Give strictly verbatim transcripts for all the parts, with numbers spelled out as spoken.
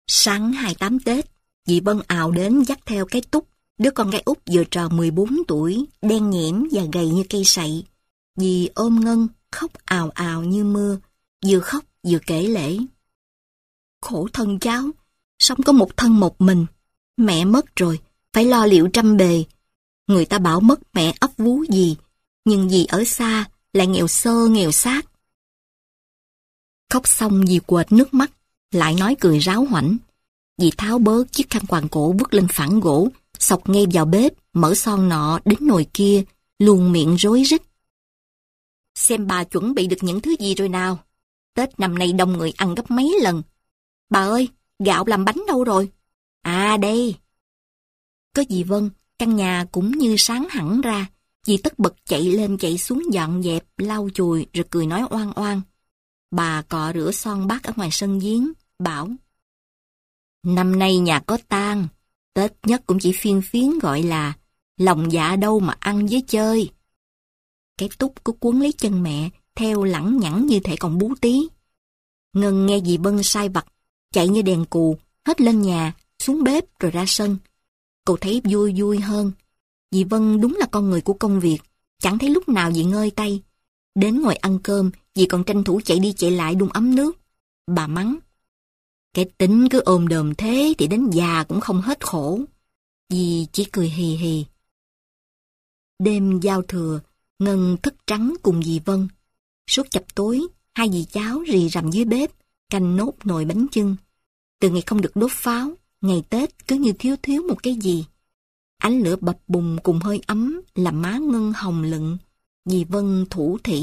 Sáng hai mươi tám Tết, dì Vân ào đến dắt theo cái Túc, đứa con gái út vừa tròn mười bốn tuổi, đen nhẽm và gầy như cây sậy. Dì ôm Ngân, khóc ào ào như mưa, vừa khóc vừa kể lể. Khổ thân cháu, sống có một thân một mình, mẹ mất rồi, phải lo liệu trăm bề. Người ta bảo mất mẹ ấp vú gì, nhưng dì ở xa lại nghèo xơ nghèo xác. Khóc xong dì quệt nước mắt, lại nói cười ráo hoảnh. Dì tháo bớt chiếc khăn quàng cổ vứt lên phản gỗ, xộc ngay vào bếp, mở son nọ đến nồi kia, luồn miệng rối rít. Xem bà chuẩn bị được những thứ gì rồi nào. Tết năm nay đông người ăn gấp mấy lần. Bà ơi, gạo làm bánh đâu rồi? À đây. Có dì Vân, căn nhà cũng như sáng hẳn ra. Dì tất bật chạy lên chạy xuống dọn dẹp, lau chùi rồi cười nói oan oan. Bà cọ rửa son bát ở ngoài sân giếng, bảo: Năm nay nhà có tang, Tết nhất cũng chỉ phiên phiến gọi là lòng dạ đâu mà ăn với chơi. Cái Túc cứ cuốn lấy chân mẹ, theo lẳng nhẳng như thể còn bú tí. Ngân nghe dì Vân sai vặt, chạy như đèn cù, hết lên nhà, xuống bếp rồi ra sân. Cô thấy vui vui hơn. Dì Vân đúng là con người của công việc, chẳng thấy lúc nào dì ngơi tay. Đến ngồi ăn cơm, dì còn tranh thủ chạy đi chạy lại đun ấm nước. Bà mắng: Cái tính cứ ôm đờm thế thì đến già cũng không hết khổ. Dì chỉ cười hì hì. Đêm giao thừa, Ngân thức trắng cùng dì Vân. Suốt chập tối, hai dì cháu rì rầm dưới bếp, canh nốt nồi bánh chưng. Từ ngày không được đốt pháo, ngày Tết cứ như thiếu thiếu một cái gì. Ánh lửa bập bùng cùng hơi ấm làm má Ngân hồng lựng. Dì Vân thủ thỉ.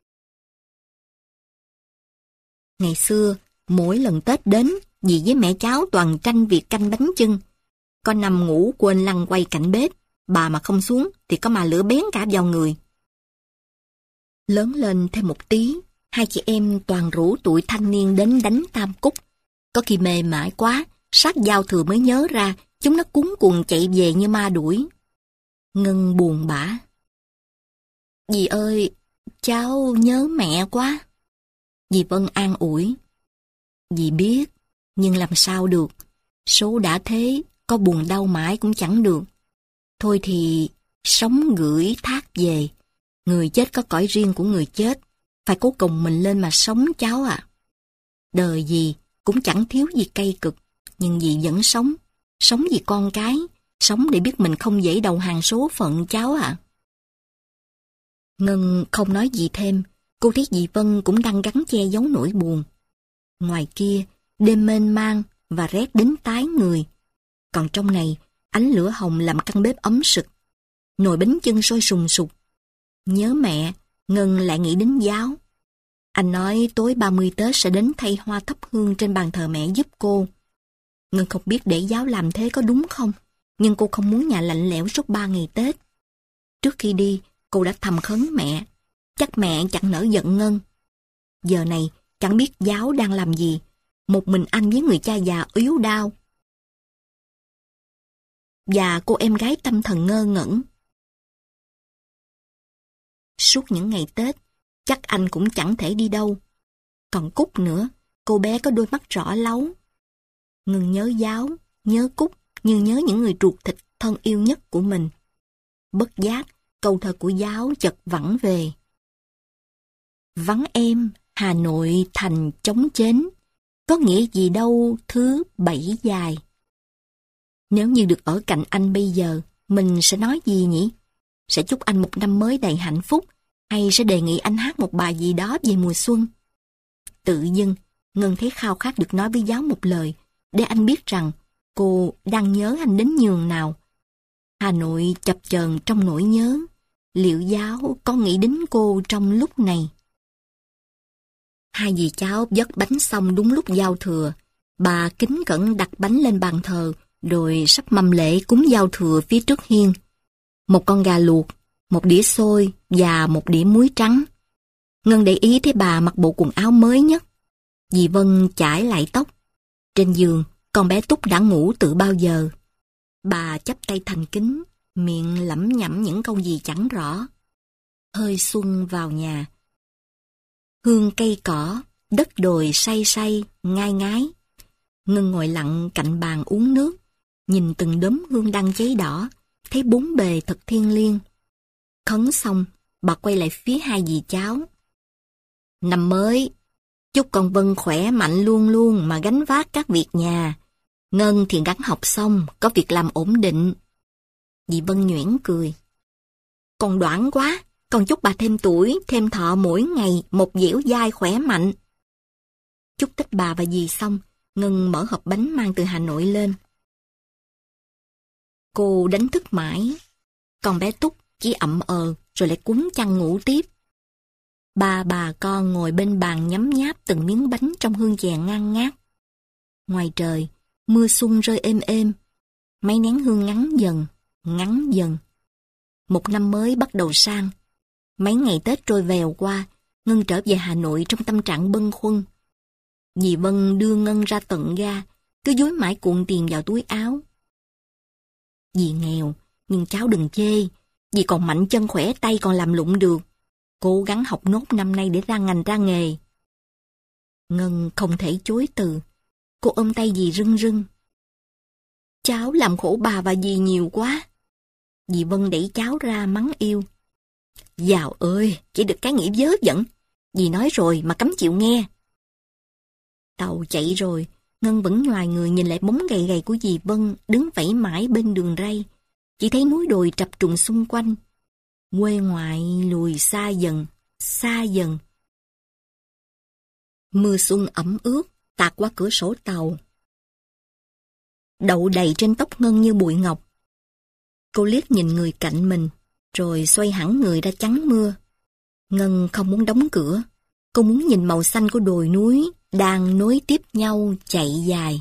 Ngày xưa, mỗi lần Tết đến, dì với mẹ cháu toàn tranh việc canh bánh chưng. Có nằm ngủ quên lăn quay cạnh bếp, bà mà không xuống thì có mà lửa bén cả vào người. Lớn lên thêm một tí, hai chị em toàn rủ tụi thanh niên đến đánh tam cúc. Có khi mê mải quá, sát giao thừa mới nhớ ra, chúng nó cuống cuồng chạy về như ma đuổi. Ngân buồn bã. Dì ơi, cháu nhớ mẹ quá. Dì Vân an ủi. Dì biết, nhưng làm sao được. Số đã thế, có buồn đau mãi cũng chẳng được. Thôi thì, sống gửi thác về. Người chết có cõi riêng của người chết. Phải cố cùng mình lên mà sống cháu ạ. Đời gì cũng chẳng thiếu gì cay cực. Nhưng dì vẫn sống. Sống vì con cái. Sống để biết mình không dễ đầu hàng số phận cháu ạ. Ngân không nói gì thêm. Cô thấy dì Vân cũng đang gắng che giấu nỗi buồn. Ngoài kia, đêm mênh mang và rét đến tái người. Còn trong này, ánh lửa hồng làm căn bếp ấm sực. Nồi bánh chưng sôi sùng sục. Nhớ mẹ, Ngân lại nghĩ đến Giáo. Anh nói tối ba mươi Tết sẽ đến thay hoa thắp hương trên bàn thờ mẹ giúp cô. Ngân không biết để Giáo làm thế có đúng không, nhưng cô không muốn nhà lạnh lẽo suốt ba ngày Tết. Trước khi đi, cô đã thầm khấn mẹ. Chắc mẹ chẳng nỡ giận Ngân. Giờ này, chẳng biết Giáo đang làm gì. Một mình anh với người cha già yếu đau. Và cô em gái tâm thần ngơ ngẩn. Suốt những ngày Tết, chắc anh cũng chẳng thể đi đâu. Còn Cúc nữa, cô bé có đôi mắt rõ láu. Ngân nhớ Giáo, nhớ Cúc, như nhớ những người ruột thịt thân yêu nhất của mình. Bất giác, câu thơ của Giáo chợt vẳng về. Vắng em, Hà Nội thành trống chến, có nghĩa gì đâu thứ bảy dài. Nếu như được ở cạnh anh bây giờ, mình sẽ nói gì nhỉ? Sẽ chúc anh một năm mới đầy hạnh phúc, hay sẽ đề nghị anh hát một bài gì đó về mùa xuân? Tự dưng, Ngân thấy khao khát được nói với Giáo một lời, để anh biết rằng cô đang nhớ anh đến nhường nào. Hà Nội chập chờn trong nỗi nhớ, liệu Giáo có nghĩ đến cô trong lúc này? Hai dì cháu vớt bánh xong đúng lúc giao thừa. Bà kính cẩn đặt bánh lên bàn thờ, rồi sắp mâm lễ cúng giao thừa phía trước hiên. Một con gà luộc, một đĩa xôi và một đĩa muối trắng. Ngân để ý thấy bà mặc bộ quần áo mới nhất. Dì Vân chải lại tóc. Trên giường, con bé Túc đã ngủ từ bao giờ. Bà chắp tay thành kính, miệng lẩm nhẩm những câu gì chẳng rõ. Hơi xuân vào nhà. Hương cây cỏ, đất đồi say say, ngai ngái. Ngân ngồi lặng cạnh bàn uống nước, nhìn từng đốm hương đăng cháy đỏ, thấy bốn bề thật thiêng liêng. Khấn xong, bà quay lại phía hai dì cháu. Năm mới, chúc con Vân khỏe mạnh luôn luôn mà gánh vác các việc nhà. Ngân thì gắng học xong, có việc làm ổn định. Dì Vân nhuyễn cười. Còn đoản quá, con chúc bà thêm tuổi, thêm thọ mỗi ngày, một dẻo dai khỏe mạnh. Chúc Tết bà và dì xong, Ngân mở hộp bánh mang từ Hà Nội lên. Cô đánh thức mãi, còn bé Túc chỉ ậm ờ rồi lại quấn chăn ngủ tiếp. Ba bà con ngồi bên bàn nhấm nháp từng miếng bánh trong hương chè ngang ngát. Ngoài trời, mưa xuân rơi êm êm, mấy nén hương ngắn dần, ngắn dần. Một năm mới bắt đầu sang. Mấy ngày Tết trôi vèo qua, Ngân trở về Hà Nội trong tâm trạng bâng khuâng. Dì Vân đưa Ngân ra tận ga, cứ dúi mãi cuộn tiền vào túi áo. Dì nghèo, nhưng cháu đừng chê, dì còn mạnh chân khỏe tay còn làm lụng được. Cố gắng học nốt năm nay để ra ngành ra nghề. Ngân không thể chối từ, cô ôm tay dì rưng rưng. Cháu làm khổ bà và dì nhiều quá. Dì Vân đẩy cháu ra mắng yêu. Dào ơi, chỉ được cái nghĩ vớ vẩn. Dì nói rồi mà cấm chịu nghe. Tàu chạy rồi, Ngân vẫn nhoài người nhìn lại bóng gầy gầy của dì Vân đứng vẫy mãi bên đường ray. Chỉ thấy núi đồi trập trùng xung quanh. Quê ngoại lùi xa dần, xa dần. Mưa xuân ẩm ướt tạt qua cửa sổ tàu. Đậu đầy trên tóc Ngân như bụi ngọc. Cô liếc nhìn người cạnh mình, rồi xoay hẳn người ra chắn mưa. Ngân không muốn đóng cửa. Cô muốn nhìn màu xanh của đồi núi đang nối tiếp nhau chạy dài.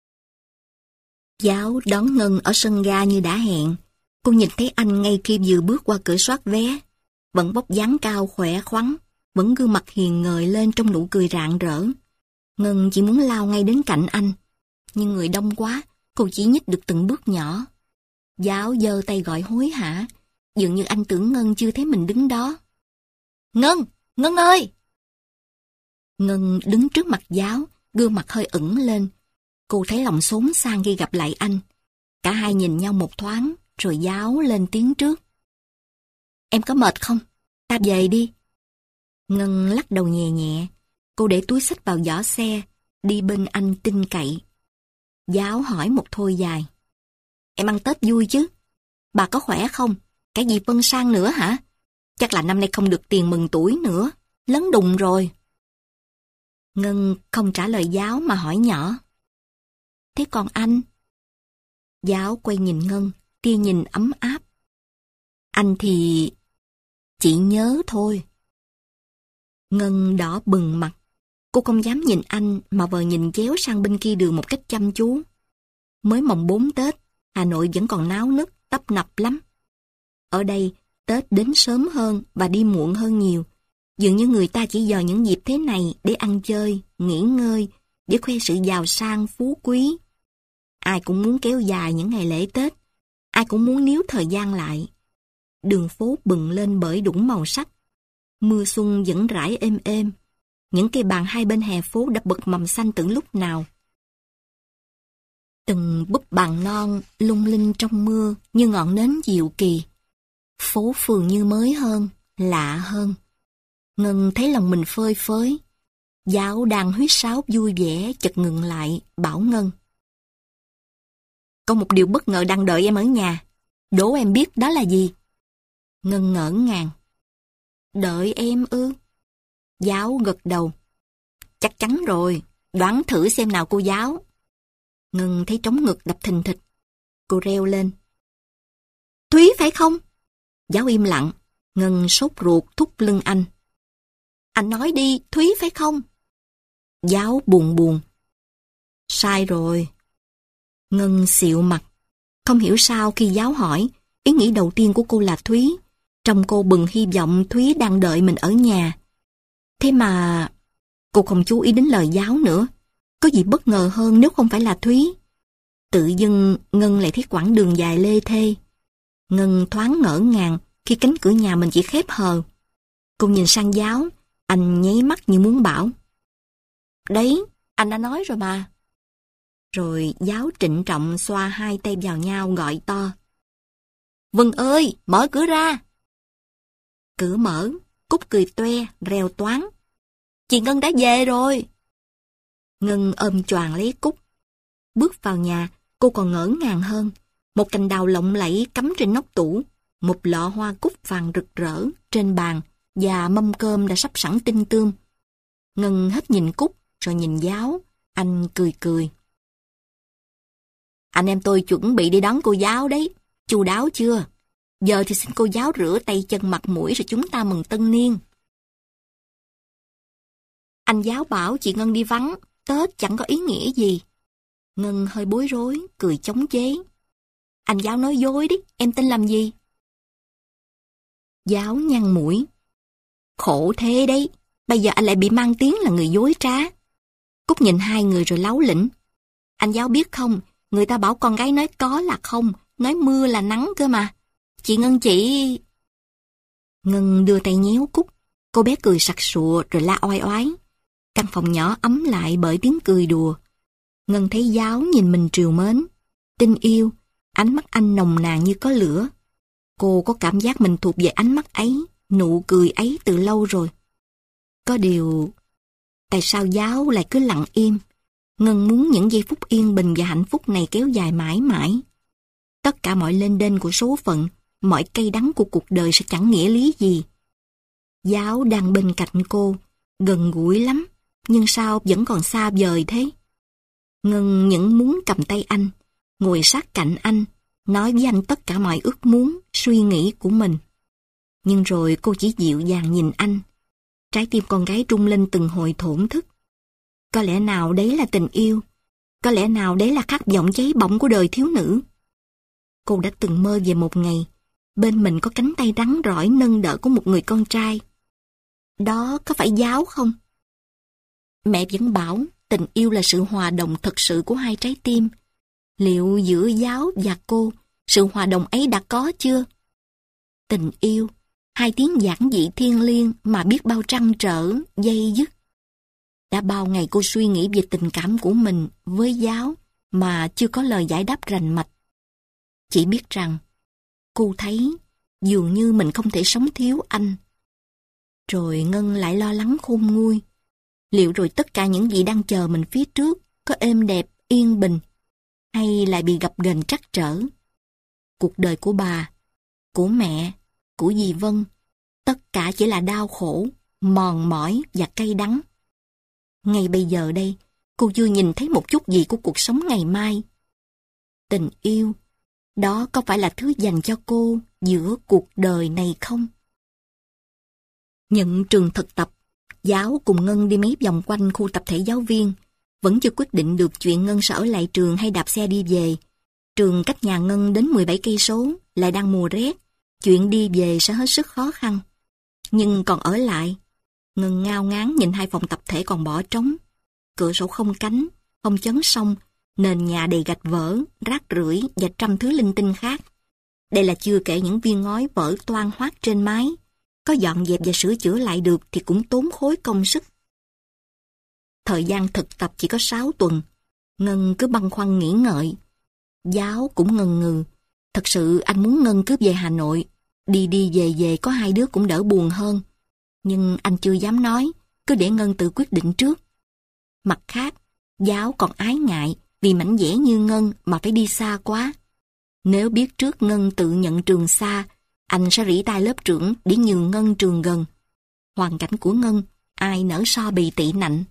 Giáo đón Ngân ở sân ga như đã hẹn. Cô nhìn thấy anh ngay khi vừa bước qua cửa soát vé. Vẫn vóc dáng cao khỏe khoắn, vẫn gương mặt hiền ngời lên trong nụ cười rạng rỡ. Ngân chỉ muốn lao ngay đến cạnh anh. Nhưng người đông quá, cô chỉ nhích được từng bước nhỏ. Giáo giơ tay gọi hối hả, dường như anh tưởng Ngân chưa thấy mình đứng đó. Ngân! Ngân ơi! Ngân đứng trước mặt Giáo, gương mặt hơi ửng lên. Cô thấy lòng xốn sang khi gặp lại anh. Cả hai nhìn nhau một thoáng, rồi Giáo lên tiếng trước. Em có mệt không? Ta về đi. Ngân lắc đầu nhẹ nhẹ. Cô để túi xách vào giỏ xe, đi bên anh tin cậy. Giáo hỏi một thôi dài. Em ăn Tết vui chứ? Bà có khỏe không? Cái gì Vân sang nữa hả? Chắc là năm nay không được tiền mừng tuổi nữa. Lớn đùng rồi. Ngân không trả lời Giáo mà hỏi nhỏ. Thế còn anh? Giáo quay nhìn Ngân, tia nhìn ấm áp. Anh thì... chỉ nhớ thôi. Ngân đỏ bừng mặt. Cô không dám nhìn anh mà vờ nhìn chéo sang bên kia đường một cách chăm chú. Mới mồng bốn Tết, Hà Nội vẫn còn náo nức, tấp nập lắm. Ở đây, Tết đến sớm hơn và đi muộn hơn nhiều. Dường như người ta chỉ dò những dịp thế này để ăn chơi, nghỉ ngơi, để khoe sự giàu sang, phú quý. Ai cũng muốn kéo dài những ngày lễ Tết. Ai cũng muốn níu thời gian lại. Đường phố bừng lên bởi đủ màu sắc. Mưa xuân vẫn rải êm êm. Những cây bàn hai bên hè phố đã bật mầm xanh từ lúc nào. Từng búp bàn non lung linh trong mưa như ngọn nến diệu kỳ. Phố phường như mới hơn, lạ hơn. Ngân thấy lòng mình phơi phới. Giáo đang huýt sáo vui vẻ chợt ngừng lại, bảo Ngân. Có một điều bất ngờ đang đợi em ở nhà. Đố em biết đó là gì? Ngân ngỡ ngàng. Đợi em ư? Giáo gật đầu. Chắc chắn rồi, đoán thử xem nào cô giáo. Ngân thấy trống ngực đập thình thịch. Cô reo lên. Thúy phải không? Giáo im lặng. Ngân sốt ruột thúc lưng anh. Anh nói đi, Thúy phải không? Giáo buồn buồn. Sai rồi. Ngân xịu mặt. Không hiểu sao khi Giáo hỏi, ý nghĩ đầu tiên của cô là Thúy. Trong cô bừng hy vọng Thúy đang đợi mình ở nhà. Thế mà... cô không chú ý đến lời Giáo nữa. Có gì bất ngờ hơn nếu không phải là Thúy. Tự dưng Ngân lại thấy quãng đường dài lê thê. Ngân thoáng ngỡ ngàng khi cánh cửa nhà mình chỉ khép hờ. Cô nhìn sang Giáo, anh nháy mắt như muốn bảo. Đấy, anh đã nói rồi mà. Rồi giáo trịnh trọng xoa hai tay vào nhau gọi to. Vân ơi, mở cửa ra. Cửa mở, Cúc cười toe, reo toáng. Chị Ngân đã về rồi. Ngân ôm choàng lấy Cúc. Bước vào nhà, cô còn ngỡ ngàng hơn. Một cành đào lộng lẫy cắm trên nóc tủ, một lọ hoa cúc vàng rực rỡ trên bàn và mâm cơm đã sắp sẵn tinh tươm. Ngân hết nhìn Cúc, rồi nhìn giáo. Anh cười cười. Anh em tôi chuẩn bị đi đón cô giáo đấy. Chu đáo chưa? Giờ thì xin cô giáo rửa tay chân mặt mũi rồi chúng ta mừng tân niên. Anh giáo bảo chị Ngân đi vắng, Tết chẳng có ý nghĩa gì. Ngân hơi bối rối, cười chống chế. Anh giáo nói dối đấy, em tin làm gì? Giáo nhăn mũi. Khổ thế đấy, bây giờ anh lại bị mang tiếng là người dối trá. Cúc nhìn hai người rồi láu lĩnh. Anh giáo biết không, người ta bảo con gái nói có là không, nói mưa là nắng cơ mà. Chị Ngân chỉ... Ngân đưa tay nhéo Cúc. Cô bé cười sặc sụa rồi la oai oái. Căn phòng nhỏ ấm lại bởi tiếng cười đùa. Ngân thấy giáo nhìn mình trìu mến, tình yêu, ánh mắt anh nồng nàn như có lửa. Cô có cảm giác mình thuộc về ánh mắt ấy, nụ cười ấy từ lâu rồi. Có điều, tại sao giáo lại cứ lặng im? Ngân muốn những giây phút yên bình và hạnh phúc này kéo dài mãi mãi. Tất cả mọi lênh đênh của số phận, mọi cay đắng của cuộc đời sẽ chẳng nghĩa lý gì. Giáo đang bên cạnh cô, gần gũi lắm, nhưng sao vẫn còn xa vời thế? Ngân những muốn cầm tay anh, ngồi sát cạnh anh, nói với anh tất cả mọi ước muốn, suy nghĩ của mình. Nhưng rồi cô chỉ dịu dàng nhìn anh. Trái tim con gái rung lên từng hồi thổn thức. Có lẽ nào đấy là tình yêu, có lẽ nào đấy là khát vọng cháy bỏng của đời thiếu nữ. Cô đã từng mơ về một ngày, bên mình có cánh tay rắn rỏi nâng đỡ của một người con trai. Đó có phải giáo không? Mẹ vẫn bảo tình yêu là sự hòa đồng thực sự của hai trái tim. Liệu giữa giáo và cô, sự hòa đồng ấy đã có chưa? Tình yêu, hai tiếng giản dị thiêng liêng mà biết bao trăn trở, dây dứt. Đã bao ngày cô suy nghĩ về tình cảm của mình với giáo mà chưa có lời giải đáp rành mạch. Chỉ biết rằng, cô thấy dường như mình không thể sống thiếu anh. Rồi Ngân lại lo lắng khôn nguôi. Liệu rồi tất cả những gì đang chờ mình phía trước có êm đẹp, yên bình, hay lại bị gập ghềnh trắc trở? Cuộc đời của bà, của mẹ, của dì Vân, tất cả chỉ là đau khổ, mòn mỏi và cay đắng. Ngay bây giờ đây, cô chưa nhìn thấy một chút gì của cuộc sống ngày mai. Tình yêu, đó có phải là thứ dành cho cô giữa cuộc đời này không? Nhận trường thực tập, giáo cùng Ngân đi mấy vòng quanh khu tập thể giáo viên. Vẫn chưa quyết định được chuyện Ngân sẽ ở lại trường hay đạp xe đi về. Trường cách nhà Ngân đến mười bảy cây số, lại đang mùa rét. Chuyện đi về sẽ hết sức khó khăn. Nhưng còn ở lại, Ngân ngao ngán nhìn hai phòng tập thể còn bỏ trống. Cửa sổ không cánh, không chấn song, nền nhà đầy gạch vỡ, rác rưởi và trăm thứ linh tinh khác. Đây là chưa kể những viên ngói vỡ toang hoác trên mái. Có dọn dẹp và sửa chữa lại được thì cũng tốn khối công sức. Thời gian thực tập chỉ có sáu tuần. Ngân cứ băn khoăn nghĩ ngợi. Giáo cũng ngần ngừ. Thật sự anh muốn Ngân cứ về Hà Nội. Đi đi về về có hai đứa cũng đỡ buồn hơn. Nhưng anh chưa dám nói, cứ để Ngân tự quyết định trước. Mặt khác, giáo còn ái ngại vì mảnh dẻ như Ngân mà phải đi xa quá. Nếu biết trước Ngân tự nhận trường xa, anh sẽ rỉ tai lớp trưởng để nhường Ngân trường gần. Hoàn cảnh của Ngân, ai nỡ so bì tị nạnh.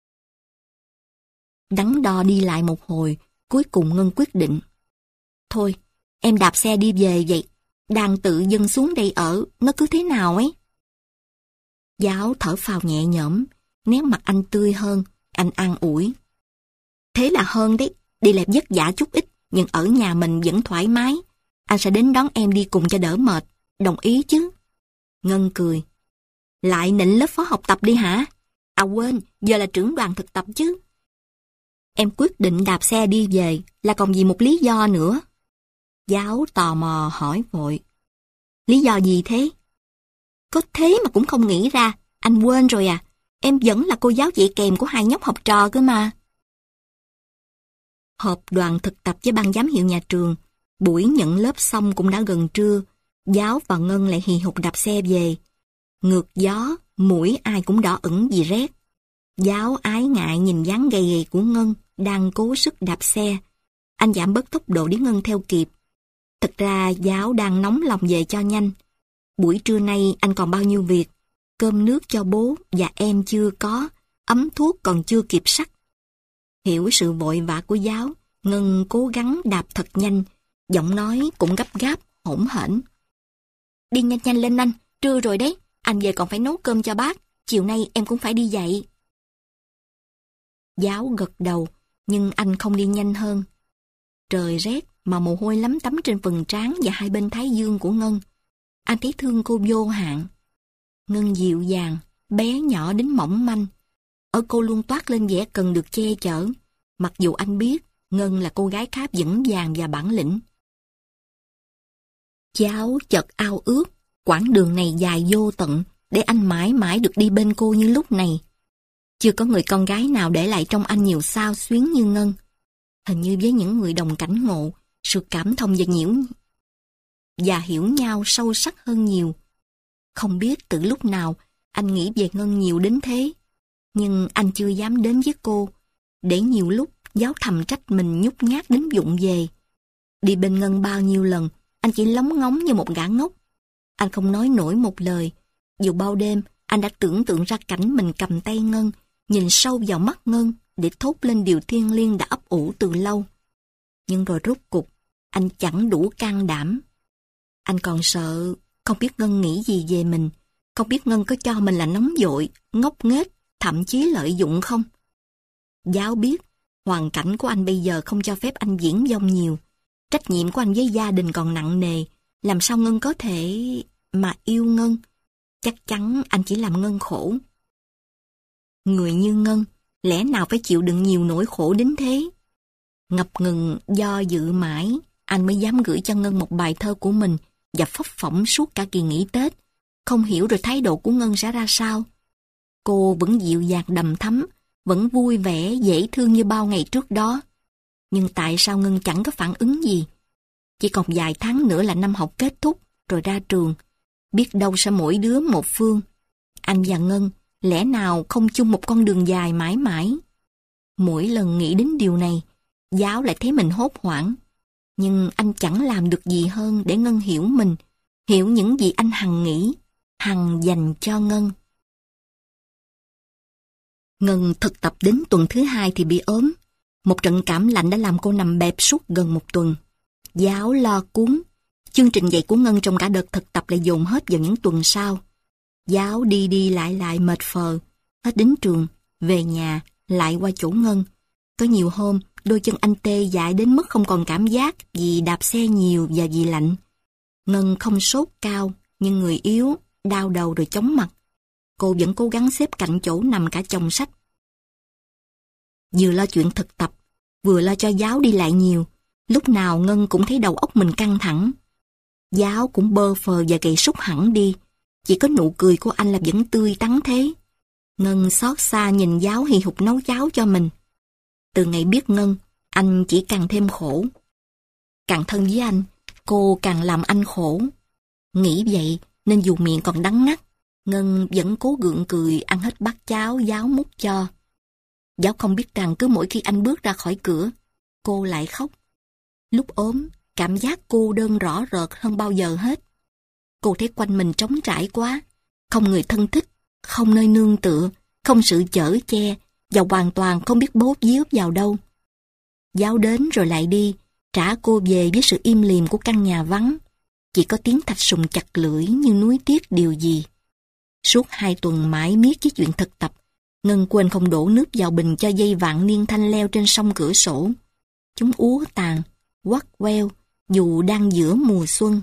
Đắn đo đi lại một hồi, cuối cùng Ngân quyết định. Thôi, em đạp xe đi về vậy, đang tự dâng xuống đây ở, nó cứ thế nào ấy. Giáo thở phào nhẹ nhõm, nét mặt anh tươi hơn, anh an ủi. Thế là hơn đấy, đi làm vất vả chút ít, nhưng ở nhà mình vẫn thoải mái. Anh sẽ đến đón em đi cùng cho đỡ mệt, đồng ý chứ? Ngân cười. Lại nịnh lớp phó học tập đi hả? À quên, giờ là trưởng đoàn thực tập chứ. Em quyết định đạp xe đi về là còn vì một lý do nữa. Giáo tò mò hỏi vội. Lý do gì thế? Có thế mà cũng không nghĩ ra, anh quên rồi à? Em vẫn là cô giáo dạy kèm của hai nhóc học trò cơ mà. Họp đoàn thực tập với ban giám hiệu nhà trường. Buổi nhận lớp xong cũng đã gần trưa. Giáo và Ngân lại hì hục đạp xe về. Ngược gió, mũi ai cũng đỏ ửng vì rét. Giáo ái ngại nhìn dáng gầy gầy của Ngân đang cố sức đạp xe. Anh giảm bớt tốc độ để Ngân theo kịp. Thực ra Giáo đang nóng lòng về cho nhanh. Buổi trưa nay anh còn bao nhiêu việc. Cơm nước cho bố và em chưa có, ấm thuốc còn chưa kịp sắc. Hiểu sự vội vã của Giáo, Ngân cố gắng đạp thật nhanh, giọng nói cũng gấp gáp, hỗn hển. Đi nhanh nhanh lên anh, trưa rồi đấy, anh về còn phải nấu cơm cho bác, chiều nay em cũng phải đi dạy. Giáo gật đầu, nhưng anh không đi nhanh hơn. Trời rét mà mồ hôi lấm tấm trên phần trán và hai bên thái dương của Ngân. Anh thấy thương cô vô hạn. Ngân dịu dàng, bé nhỏ đến mỏng manh. Ở cô luôn toát lên vẻ cần được che chở, mặc dù anh biết Ngân là cô gái khá vững vàng và bản lĩnh. Giáo chợt ao ước, quãng đường này dài vô tận, để anh mãi mãi được đi bên cô như lúc này. Chưa có người con gái nào để lại trong anh nhiều xao xuyến như Ngân. Hình như với những người đồng cảnh ngộ, sự cảm thông và nhiễu và hiểu nhau sâu sắc hơn nhiều. Không biết từ lúc nào anh nghĩ về Ngân nhiều đến thế, nhưng anh chưa dám đến với cô, để nhiều lúc Giáo thầm trách mình nhút nhát đến vụng về. Đi bên Ngân bao nhiêu lần, anh chỉ lóng ngóng như một gã ngốc. Anh không nói nổi một lời, dù bao đêm anh đã tưởng tượng ra cảnh mình cầm tay Ngân, nhìn sâu vào mắt Ngân để thốt lên điều thiêng liêng đã ấp ủ từ lâu. Nhưng rồi rốt cục, anh chẳng đủ can đảm. Anh còn sợ, không biết Ngân nghĩ gì về mình, không biết Ngân có cho mình là nóng vội, ngốc nghếch, thậm chí lợi dụng không. Giáo biết, hoàn cảnh của anh bây giờ không cho phép anh diễn vong nhiều. Trách nhiệm của anh với gia đình còn nặng nề, làm sao Ngân có thể mà yêu Ngân? Chắc chắn anh chỉ làm Ngân khổ. Người như Ngân, lẽ nào phải chịu đựng nhiều nỗi khổ đến thế? Ngập ngừng do dự mãi, anh mới dám gửi cho Ngân một bài thơ của mình và phấp phỏng suốt cả kỳ nghỉ Tết. Không hiểu rồi thái độ của Ngân sẽ ra sao. Cô vẫn dịu dàng đầm thắm, vẫn vui vẻ, dễ thương như bao ngày trước đó. Nhưng tại sao Ngân chẳng có phản ứng gì? Chỉ còn vài tháng nữa là năm học kết thúc, rồi ra trường. Biết đâu sẽ mỗi đứa một phương. Anh và Ngân lẽ nào không chung một con đường dài mãi mãi? Mỗi lần nghĩ đến điều này, Giáo lại thấy mình hốt hoảng. Nhưng anh chẳng làm được gì hơn để Ngân hiểu mình, hiểu những gì anh hằng nghĩ, hằng dành cho Ngân. Ngân thực tập đến tuần thứ hai thì bị ốm. Một trận cảm lạnh đã làm cô nằm bẹp suốt gần một tuần. Giáo lo cuống. Chương trình dạy của Ngân trong cả đợt thực tập lại dồn hết vào những tuần sau. Giáo đi đi lại lại mệt phờ. Hết đến trường, về nhà, lại qua chỗ Ngân. Có nhiều hôm, đôi chân anh tê dại đến mức không còn cảm giác vì đạp xe nhiều và vì lạnh. Ngân không sốt cao, nhưng người yếu, đau đầu rồi chóng mặt. Cô vẫn cố gắng xếp cạnh chỗ nằm cả chồng sách. Vừa lo chuyện thực tập, vừa lo cho Giáo đi lại nhiều. Lúc nào Ngân cũng thấy đầu óc mình căng thẳng. Giáo cũng bơ phờ và gầy sút hẳn đi. Chỉ có nụ cười của anh là vẫn tươi tắn thế. Ngân xót xa nhìn Giáo hì hục nấu cháo cho mình. Từ ngày biết Ngân, anh chỉ càng thêm khổ. Càng thân với anh, cô càng làm anh khổ. Nghĩ vậy nên dù miệng còn đắng ngắt, Ngân vẫn cố gượng cười ăn hết bát cháo Giáo múc cho. Giáo không biết rằng cứ mỗi khi anh bước ra khỏi cửa, cô lại khóc. Lúc ốm, cảm giác cô đơn rõ rệt hơn bao giờ hết. Cô thấy quanh mình trống trải quá, không người thân thích, không nơi nương tựa, không sự chở che, và hoàn toàn không biết bấu víu vào đâu. Giáo đến rồi lại đi, trả cô về với sự im lìm của căn nhà vắng. Chỉ có tiếng thạch sùng chặt lưỡi như nuối tiếc điều gì. Suốt hai tuần mãi miết với chuyện thực tập, Ngân quên không đổ nước vào bình cho dây vạn niên thanh leo trên song cửa sổ. Chúng úa tàn, quắt queo, dù đang giữa mùa xuân.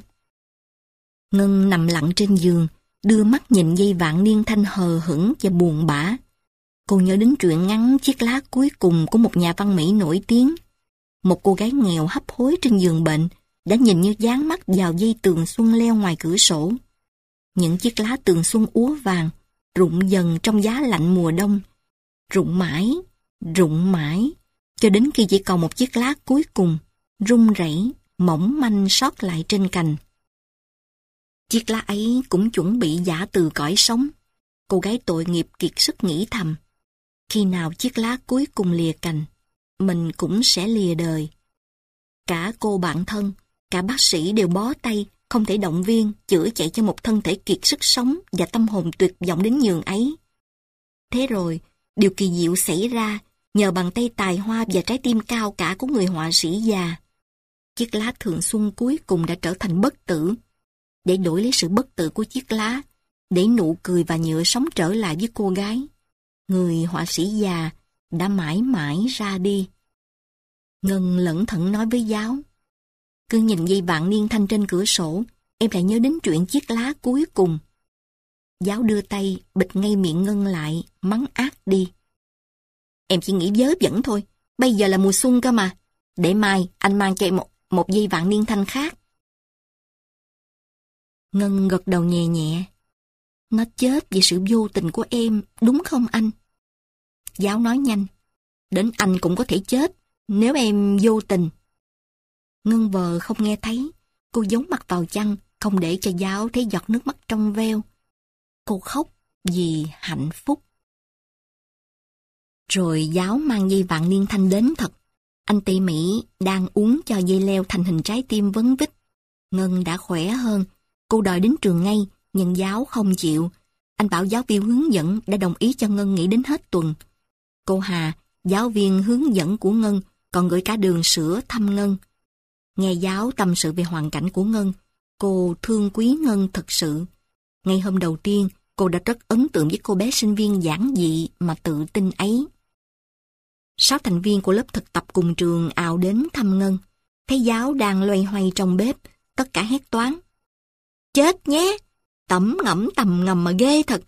Ngân nằm lặng trên giường, đưa mắt nhìn dây vạn niên thanh hờ hững và buồn bã. Cô nhớ đến truyện ngắn Chiếc lá cuối cùng của một nhà văn Mỹ nổi tiếng. Một cô gái nghèo hấp hối trên giường bệnh đã nhìn như dán mắt vào dây tường xuân leo ngoài cửa sổ. Những chiếc lá tường xuân úa vàng, rụng dần trong giá lạnh mùa đông. Rụng mãi, rụng mãi, cho đến khi chỉ còn một chiếc lá cuối cùng, rung rẩy, mỏng manh sót lại trên cành. Chiếc lá ấy cũng chuẩn bị giã từ cõi sống. Cô gái tội nghiệp kiệt sức nghĩ thầm. Khi nào chiếc lá cuối cùng lìa cành, mình cũng sẽ lìa đời. Cả cô bạn thân, cả bác sĩ đều bó tay, không thể động viên, chữa chạy cho một thân thể kiệt sức sống và tâm hồn tuyệt vọng đến nhường ấy. Thế rồi, điều kỳ diệu xảy ra nhờ bàn tay tài hoa và trái tim cao cả của người họa sĩ già. Chiếc lá thường xuân cuối cùng đã trở thành bất tử. Để đổi lấy sự bất tử của chiếc lá, để nụ cười và nhựa sống trở lại với cô gái, người họa sĩ già đã mãi mãi ra đi. Ngân lẩn thận nói với giáo. Cứ nhìn dây vạn niên thanh trên cửa sổ, em lại nhớ đến chuyện chiếc lá cuối cùng. Giáo đưa tay bịt ngay miệng Ngân lại, mắng ác đi. Em chỉ nghĩ vớ vẩn thôi, bây giờ là mùa xuân cơ mà. Để mai anh mang cho em một, một dây vạn niên thanh khác. Ngân gật đầu nhẹ nhẹ. Nó chết vì sự vô tình của em, đúng không anh? Giáo nói nhanh. Đến anh cũng có thể chết, nếu em vô tình. Ngân vờ không nghe thấy. Cô giấu mặt vào chăn, không để cho giáo thấy giọt nước mắt trong veo. Cô khóc vì hạnh phúc. Rồi giáo mang dây vạn niên thanh đến thật. Anh tỉ mỉ đang uống cho dây leo thành hình trái tim vấn vít. Ngân đã khỏe hơn. Cô đòi đến trường ngay, nhưng giáo không chịu. Anh bảo giáo viên hướng dẫn đã đồng ý cho Ngân nghỉ đến hết tuần. Cô Hà, giáo viên hướng dẫn của Ngân, còn gửi cả đường sữa thăm Ngân. Nghe giáo tâm sự về hoàn cảnh của Ngân, cô thương quý Ngân thật sự. Ngay hôm đầu tiên, cô đã rất ấn tượng với cô bé sinh viên giản dị mà tự tin ấy. Sáu thành viên của lớp thực tập cùng trường ào đến thăm Ngân. Thấy giáo đang loay hoay trong bếp, tất cả hét toáng. Chết nhé! Tẩm ngẫm tầm ngầm mà ghê thật.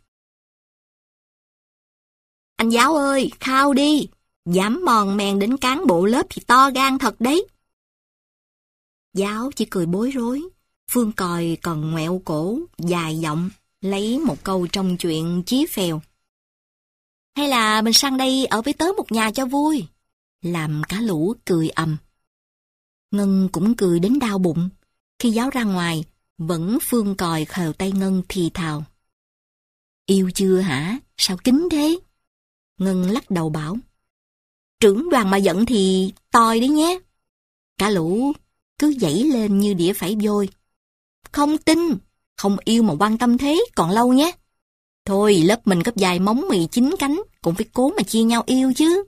Anh giáo ơi, khao đi! Dám mòn mèn đến cán bộ lớp thì to gan thật đấy. Giáo chỉ cười bối rối. Phương Còi còn ngoẹo cổ, dài giọng, lấy một câu trong chuyện Chí Phèo. Hay là mình sang đây ở với tớ một nhà cho vui? Làm cả lũ cười ầm. Ngân cũng cười đến đau bụng. Khi giáo ra ngoài, vẫn Phương Còi khều tay Ngân thì thào. Yêu chưa hả? Sao kín thế? Ngân lắc đầu bảo. Trưởng đoàn mà giận thì toi đấy nhé. Cả lũ cứ dãy lên như đĩa phẩy vôi. Không tin, không yêu mà quan tâm thế, còn lâu nhé. Thôi, lớp mình có vài móng mì chín cánh, cũng phải cố mà chia nhau yêu chứ.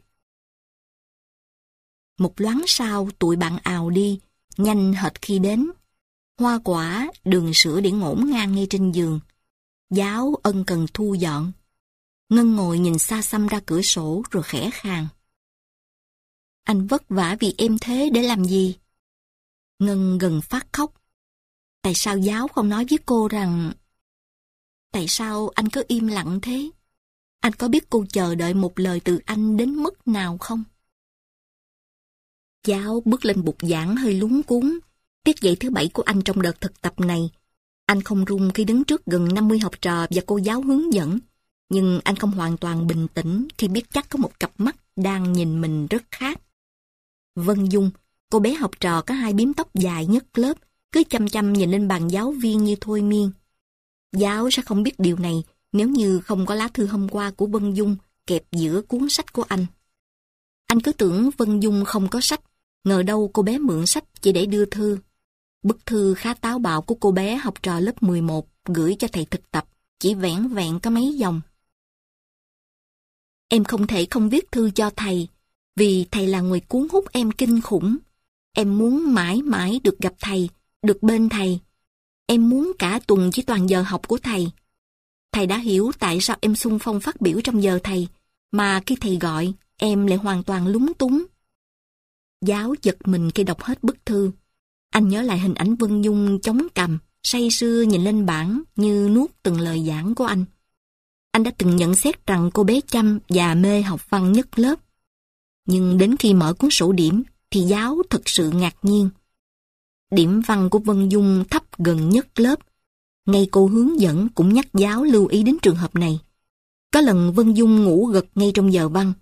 Một loáng sau, tụi bạn ào đi, nhanh hệt khi đến. Hoa quả, đường sữa để ngổn ngang ngay trên giường. Giáo ân cần thu dọn. Ngân ngồi nhìn xa xăm ra cửa sổ rồi khẽ khàng. Anh vất vả vì em thế để làm gì? Ngân gần phát khóc. Tại sao giáo không nói với cô rằng... Tại sao anh cứ im lặng thế? Anh có biết cô chờ đợi một lời từ anh đến mức nào không? Giáo bước lên bục giảng hơi luống cuống. Tiết dạy thứ bảy của anh trong đợt thực tập này. Anh không run khi đứng trước gần năm mươi học trò và cô giáo hướng dẫn. Nhưng anh không hoàn toàn bình tĩnh khi biết chắc có một cặp mắt đang nhìn mình rất khác. Vân Dung, cô bé học trò có hai bím tóc dài nhất lớp, cứ chăm chăm nhìn lên bàn giáo viên như thôi miên. Giáo sẽ không biết điều này nếu như không có lá thư hôm qua của Vân Dung kẹp giữa cuốn sách của anh. Anh cứ tưởng Vân Dung không có sách, ngờ đâu cô bé mượn sách chỉ để đưa thư. Bức thư khá táo bạo của cô bé học trò lớp mười một gửi cho thầy thực tập, chỉ vẻn vẹn có mấy dòng. Em không thể không viết thư cho thầy, vì thầy là người cuốn hút em kinh khủng. Em muốn mãi mãi được gặp thầy, được bên thầy. Em muốn cả tuần chỉ toàn giờ học của thầy. Thầy đã hiểu tại sao em xung phong phát biểu trong giờ thầy, mà khi thầy gọi, em lại hoàn toàn lúng túng. Giáo giật mình khi đọc hết bức thư. Anh nhớ lại hình ảnh Vân Dung chống cằm, say sưa nhìn lên bảng như nuốt từng lời giảng của anh. Anh đã từng nhận xét rằng cô bé chăm và mê học văn nhất lớp. Nhưng đến khi mở cuốn sổ điểm, thì giáo thực sự ngạc nhiên. Điểm văn của Vân Dung thấp gần nhất lớp. Ngay cô hướng dẫn cũng nhắc giáo lưu ý đến trường hợp này. Có lần Vân Dung ngủ gật ngay trong giờ văn.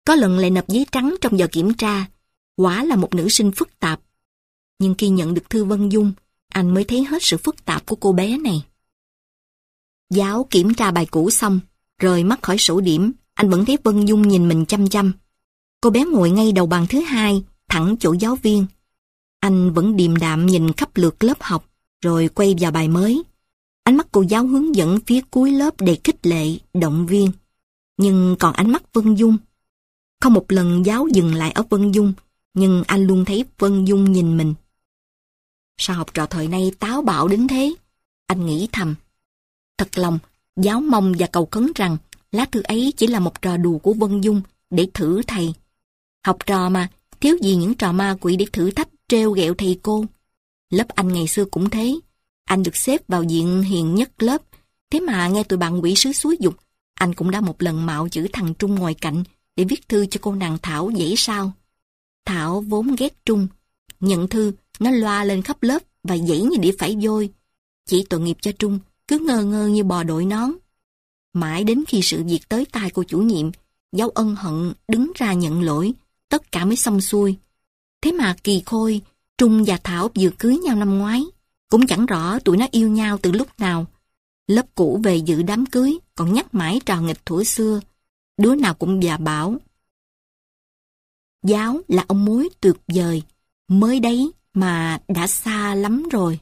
Có lần lại nộp giấy trắng trong giờ kiểm tra. Quả là một nữ sinh phức tạp. Nhưng khi nhận được thư Vân Dung, anh mới thấy hết sự phức tạp của cô bé này. Giáo kiểm tra bài cũ xong, rời mắt khỏi sổ điểm, anh vẫn thấy Vân Dung nhìn mình chăm chăm. Cô bé ngồi ngay đầu bàn thứ hai, thẳng chỗ giáo viên. Anh vẫn điềm đạm nhìn khắp lượt lớp học, rồi quay vào bài mới. Ánh mắt cô giáo hướng dẫn phía cuối lớp đầy khích lệ, động viên. Nhưng còn ánh mắt Vân Dung. Không một lần giáo dừng lại ở Vân Dung, nhưng anh luôn thấy Vân Dung nhìn mình. Sao học trò thời nay táo bạo đến thế? Anh nghĩ thầm. Thật lòng, giáo mong và cầu khấn rằng lá thư ấy chỉ là một trò đùa của Vân Dung để thử thầy. Học trò mà, thiếu gì những trò ma quỷ để thử thách trêu ghẹo thầy cô. Lớp anh ngày xưa cũng thế. Anh được xếp vào diện hiền nhất lớp. Thế mà nghe tụi bạn quỷ sứ xúi giục, anh cũng đã một lần mạo chữ thằng Trung ngồi cạnh để viết thư cho cô nàng Thảo dễ sao. Thảo vốn ghét Trung. Nhận thư, nó loa lên khắp lớp và dãy như đĩa phải vôi. Chỉ tội nghiệp cho Trung, cứ ngơ ngơ như bò đội nón. Mãi đến khi sự việc tới tai cô chủ nhiệm, giáo ân hận đứng ra nhận lỗi, tất cả mới xong xuôi. Thế mà kỳ khôi, Trung và Thảo vừa cưới nhau năm ngoái. Cũng chẳng rõ tụi nó yêu nhau từ lúc nào. Lớp cũ về dự đám cưới, còn nhắc mãi trò nghịch thuở xưa. Đứa nào cũng già bảo. Giáo là ông mối tuyệt vời, mới đấy mà đã xa lắm rồi.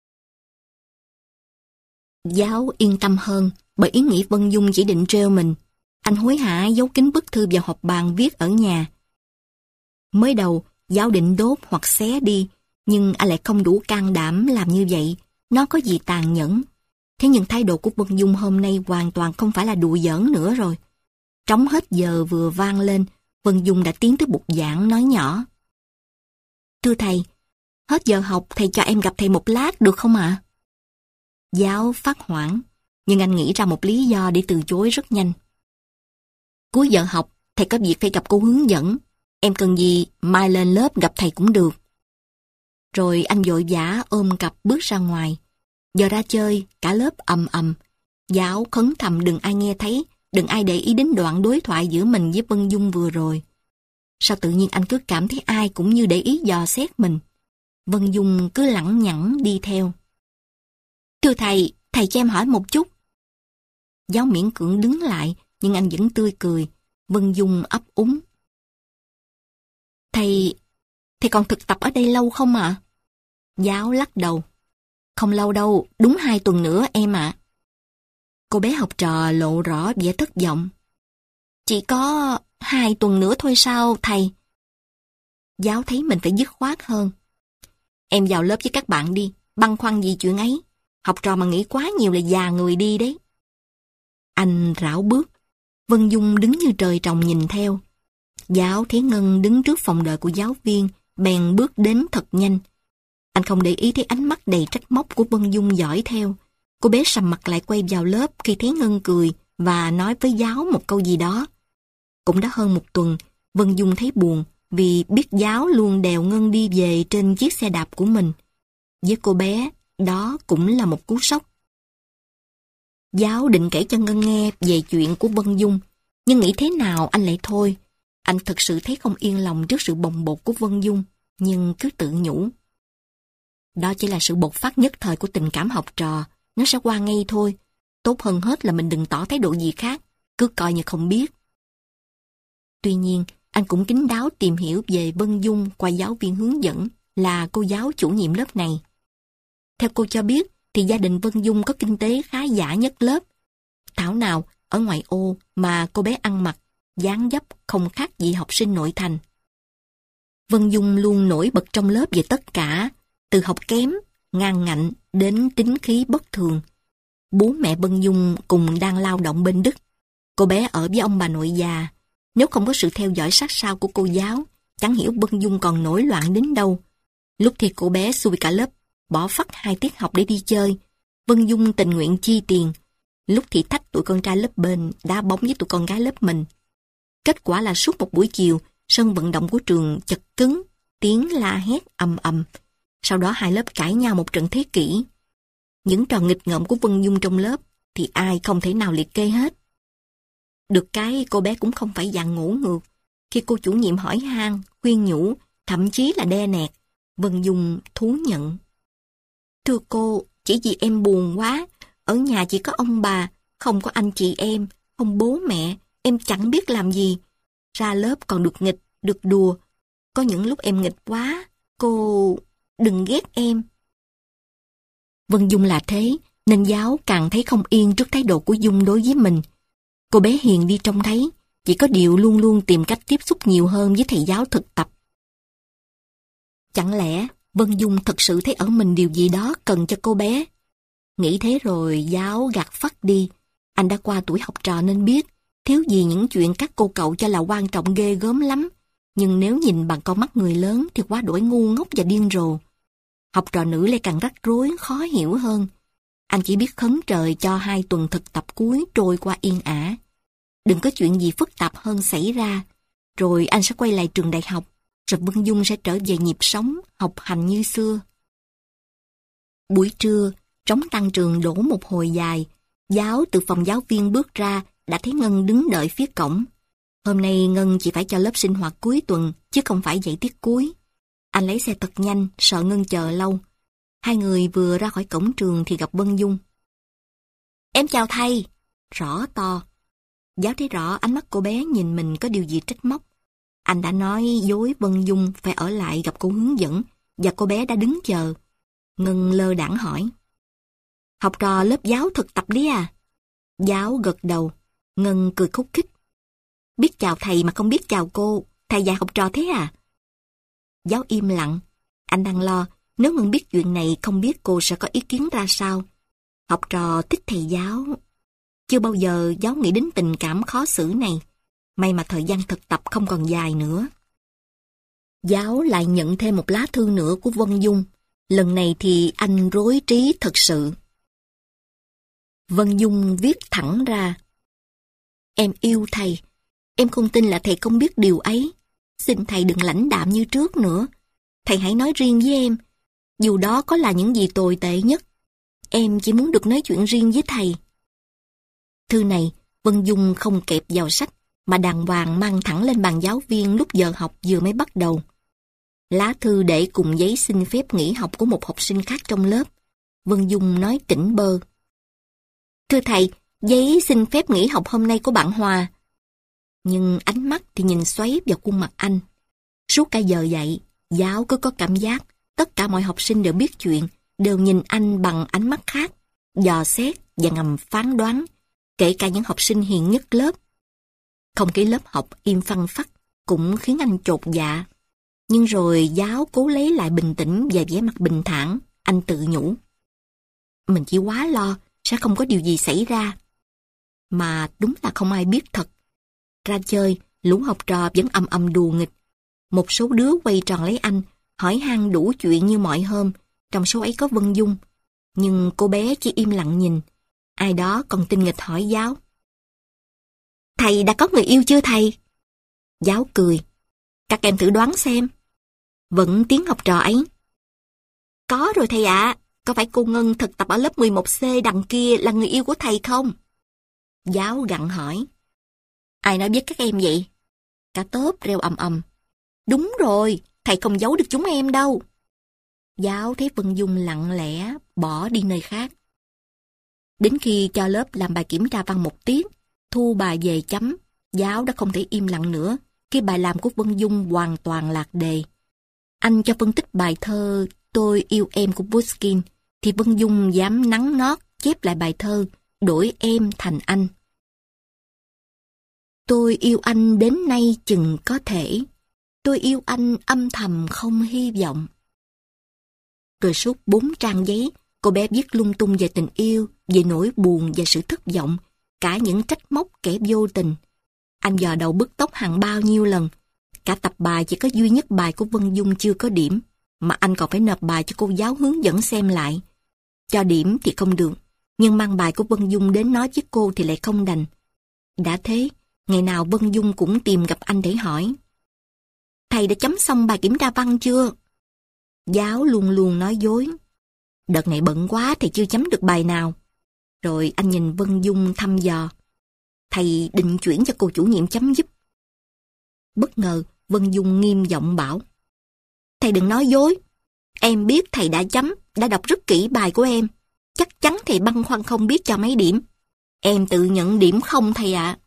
Giáo yên tâm hơn, bởi ý nghĩ Vân Dung chỉ định trêu mình. Anh hối hả giấu kín bức thư vào hộp bàn viết ở nhà. Mới đầu, giáo định đốt hoặc xé đi, nhưng anh lại không đủ can đảm làm như vậy. Nó có gì tàn nhẫn. Thế nhưng thái độ của Vân Dung hôm nay hoàn toàn không phải là đùa giỡn nữa rồi. Trống hết giờ vừa vang lên, Vân Dung đã tiến tới bục giảng nói nhỏ. Thưa thầy, hết giờ học thầy cho em gặp thầy một lát được không ạ? Giáo phát hoảng, nhưng anh nghĩ ra một lý do để từ chối rất nhanh. Cuối giờ học, thầy có việc phải gặp cô hướng dẫn. Em cần gì, mai lên lớp gặp thầy cũng được. Rồi anh vội vã ôm cặp bước ra ngoài. Giờ ra chơi, cả lớp ầm ầm. Giáo khấn thầm đừng ai nghe thấy, đừng ai để ý đến đoạn đối thoại giữa mình với Vân Dung vừa rồi. Sao tự nhiên anh cứ cảm thấy ai cũng như để ý dò xét mình. Vân Dung cứ lẳng nhẳng đi theo. Thưa thầy, thầy cho em hỏi một chút. Giáo miễn cưỡng đứng lại, nhưng anh vẫn tươi cười. Vân Dung ấp úng. Thầy, thầy còn thực tập ở đây lâu không ạ? À? Giáo lắc đầu. Không lâu đâu, đúng hai tuần nữa em ạ. À. Cô bé học trò lộ rõ vẻ thất vọng. Chỉ có hai tuần nữa thôi sao thầy? Giáo thấy mình phải dứt khoát hơn. Em vào lớp với các bạn đi, băn khoăn gì chuyện ấy. Học trò mà nghĩ quá nhiều là già người đi đấy. Anh rảo bước. Vân Dung đứng như trời trồng nhìn theo. Giáo thấy Ngân đứng trước phòng đợi của giáo viên, bèn bước đến thật nhanh. Anh không để ý thấy ánh mắt đầy trách móc của Vân Dung dõi theo. Cô bé sầm mặt lại quay vào lớp khi thấy Ngân cười và nói với giáo một câu gì đó. Cũng đã hơn một tuần, Vân Dung thấy buồn vì biết giáo luôn đèo Ngân đi về trên chiếc xe đạp của mình. Với cô bé, đó cũng là một cú sốc. Giáo định kể cho Ngân nghe về chuyện của Vân Dung, nhưng nghĩ thế nào anh lại thôi. Anh thật sự thấy không yên lòng trước sự bồng bột của Vân Dung, nhưng cứ tự nhủ. Đó chỉ là sự bộc phát nhất thời của tình cảm học trò, nó sẽ qua ngay thôi. Tốt hơn hết là mình đừng tỏ thái độ gì khác, cứ coi như không biết. Tuy nhiên, anh cũng kín đáo tìm hiểu về Vân Dung qua giáo viên hướng dẫn là cô giáo chủ nhiệm lớp này. Theo cô cho biết, thì gia đình Vân Dung có kinh tế khá giả nhất lớp. Thảo nào, ở ngoại ô mà cô bé ăn mặc, dáng dấp không khác gì học sinh nội thành. Vân Dung luôn nổi bật trong lớp về tất cả, từ học kém, ngang ngạnh đến tính khí bất thường. Bố mẹ Vân Dung cùng đang lao động bên Đức. Cô bé ở với ông bà nội già. Nếu không có sự theo dõi sát sao của cô giáo, chẳng hiểu Vân Dung còn nổi loạn đến đâu. Lúc thì cô bé xui cả lớp, bỏ phắt hai tiết học để đi chơi. Vân Dung tình nguyện chi tiền. Lúc thì thách tụi con trai lớp bên đá bóng với tụi con gái lớp mình. Kết quả là suốt một buổi chiều, sân vận động của trường chật cứng, tiếng la hét ầm ầm. Sau đó hai lớp cãi nhau một trận thế kỷ. Những trò nghịch ngợm của Vân Dung trong lớp thì ai không thể nào liệt kê hết. Được cái cô bé cũng không phải dạng ngỗ ngược, Khi cô chủ nhiệm hỏi han, khuyên nhủ, thậm chí là đe nẹt, Vân Dung thú nhận. Thưa cô, chỉ vì em buồn quá, ở nhà chỉ có ông bà, không có anh chị em, không bố mẹ, em chẳng biết làm gì. Ra lớp còn được nghịch, được đùa. Có những lúc em nghịch quá, cô đừng ghét em. Vân Dung là thế, nên giáo càng thấy không yên trước thái độ của Dung đối với mình. Cô bé hiền đi trông thấy, chỉ có điều luôn luôn tìm cách tiếp xúc nhiều hơn với thầy giáo thực tập. Chẳng lẽ Vân Dung thật sự thấy ở mình điều gì đó cần cho cô bé? Nghĩ thế rồi giáo gạt phắt đi. Anh đã qua tuổi học trò nên biết, thiếu gì những chuyện các cô cậu cho là quan trọng ghê gớm lắm. Nhưng nếu nhìn bằng con mắt người lớn thì quá đổi ngu ngốc và điên rồ. Học trò nữ lại càng rắc rối, khó hiểu hơn. Anh chỉ biết khấn trời cho hai tuần thực tập cuối trôi qua yên ả. Đừng có chuyện gì phức tạp hơn xảy ra. Rồi anh sẽ quay lại trường đại học. Rồi Vân Dung sẽ trở về nhịp sống, học hành như xưa. Buổi trưa, trống tăng trường đổ một hồi dài. Giáo từ phòng giáo viên bước ra, đã thấy Ngân đứng đợi phía cổng. Hôm nay Ngân chỉ phải cho lớp sinh hoạt cuối tuần, chứ không phải dạy tiết cuối. Anh lấy xe thật nhanh, sợ Ngân chờ lâu. Hai người vừa ra khỏi cổng trường thì gặp Vân Dung. Em chào thầy. Rõ to. Giáo thấy rõ ánh mắt cô bé nhìn mình có điều gì trách móc. Anh đã nói dối Vân Dung phải ở lại gặp cô hướng dẫn, và cô bé đã đứng chờ. Ngân lơ đãng hỏi. Học trò lớp giáo thực tập đấy à? Giáo gật đầu. Ngân cười khúc khích. Biết chào thầy mà không biết chào cô, thầy dạy học trò thế à? Giáo im lặng. Anh đang lo, nếu Ngân biết chuyện này không biết cô sẽ có ý kiến ra sao. Học trò thích thầy giáo. Chưa bao giờ giáo nghĩ đến tình cảm khó xử này. May mà thời gian thực tập không còn dài nữa. Giáo lại nhận thêm một lá thư nữa của Vân Dung. Lần này thì anh rối trí thật sự. Vân Dung viết thẳng ra. Em yêu thầy. Em không tin là thầy không biết điều ấy. Xin thầy đừng lãnh đạm như trước nữa. Thầy hãy nói riêng với em. Dù đó có là những gì tồi tệ nhất. Em chỉ muốn được nói chuyện riêng với thầy. Thư này, Vân Dung không kẹp vào sách, mà đàng hoàng mang thẳng lên bàn giáo viên lúc giờ học vừa mới bắt đầu. Lá thư để cùng giấy xin phép nghỉ học của một học sinh khác trong lớp. Vân Dung nói tỉnh bơ. Thưa thầy, giấy xin phép nghỉ học hôm nay của bạn Hòa. Nhưng ánh mắt thì nhìn xoáy vào khuôn mặt anh. Suốt cả giờ dạy, giáo cứ có cảm giác tất cả mọi học sinh đều biết chuyện, đều nhìn anh bằng ánh mắt khác, dò xét và ngầm phán đoán, kể cả những học sinh hiền nhất lớp. Không khí lớp học im phăng phắc cũng khiến anh chột dạ. Nhưng rồi giáo cố lấy lại bình tĩnh và vẻ mặt bình thản, anh tự nhủ. Mình chỉ quá lo, sẽ không có điều gì xảy ra. Mà đúng là không ai biết thật. Ra chơi, lũ học trò vẫn ầm ầm đùa nghịch. Một số đứa quay tròn lấy anh, hỏi han đủ chuyện như mọi hôm, trong số ấy có Vân Dung. Nhưng cô bé chỉ im lặng nhìn. Ai đó còn tinh nghịch hỏi giáo. Thầy đã có người yêu chưa thầy? Giáo cười. Các em thử đoán xem. Vẫn tiếng học trò ấy. Có rồi thầy ạ. À. Có phải cô Ngân thực tập ở lớp mười một C đằng kia là người yêu của thầy không? Giáo gặng hỏi. Ai nói biết các em vậy? Cả tốp reo ầm ầm. Đúng rồi, thầy không giấu được chúng em đâu. Giáo thấy Vân Dung lặng lẽ bỏ đi nơi khác. Đến khi cho lớp làm bài kiểm tra văn một tiết, thu bài về chấm, giáo đã không thể im lặng nữa khi bài làm của Vân Dung hoàn toàn lạc đề. Anh cho phân tích bài thơ Tôi yêu em của Pushkin, thì Vân Dung dám nắn nót chép lại bài thơ đổi em thành anh. Tôi yêu anh đến nay chừng có thể, tôi yêu anh âm thầm không hy vọng. Rồi suốt bốn trang giấy, cô bé viết lung tung về tình yêu, về nỗi buồn và sự thất vọng, cả những trách móc kẻ vô tình. Anh dò đầu bứt tóc hàng bao nhiêu lần. Cả tập bài chỉ có duy nhất bài của Vân Dung chưa có điểm, mà anh còn phải nộp bài cho cô giáo hướng dẫn xem lại. Cho điểm thì không được, nhưng mang bài của Vân Dung đến nói với cô thì lại không đành. Đã thế, ngày nào Vân Dung cũng tìm gặp anh để hỏi. Thầy đã chấm xong bài kiểm tra văn chưa? Giáo luôn luôn nói dối. Đợt này bận quá thầy chưa chấm được bài nào. Rồi anh nhìn Vân Dung thăm dò. Thầy định chuyển cho cô chủ nhiệm chấm giúp. Bất ngờ, Vân Dung nghiêm giọng bảo. Thầy đừng nói dối. Em biết thầy đã chấm, đã đọc rất kỹ bài của em. Chắc chắn thầy băn khoăn không biết cho mấy điểm. Em tự nhận điểm không thầy ạ. À.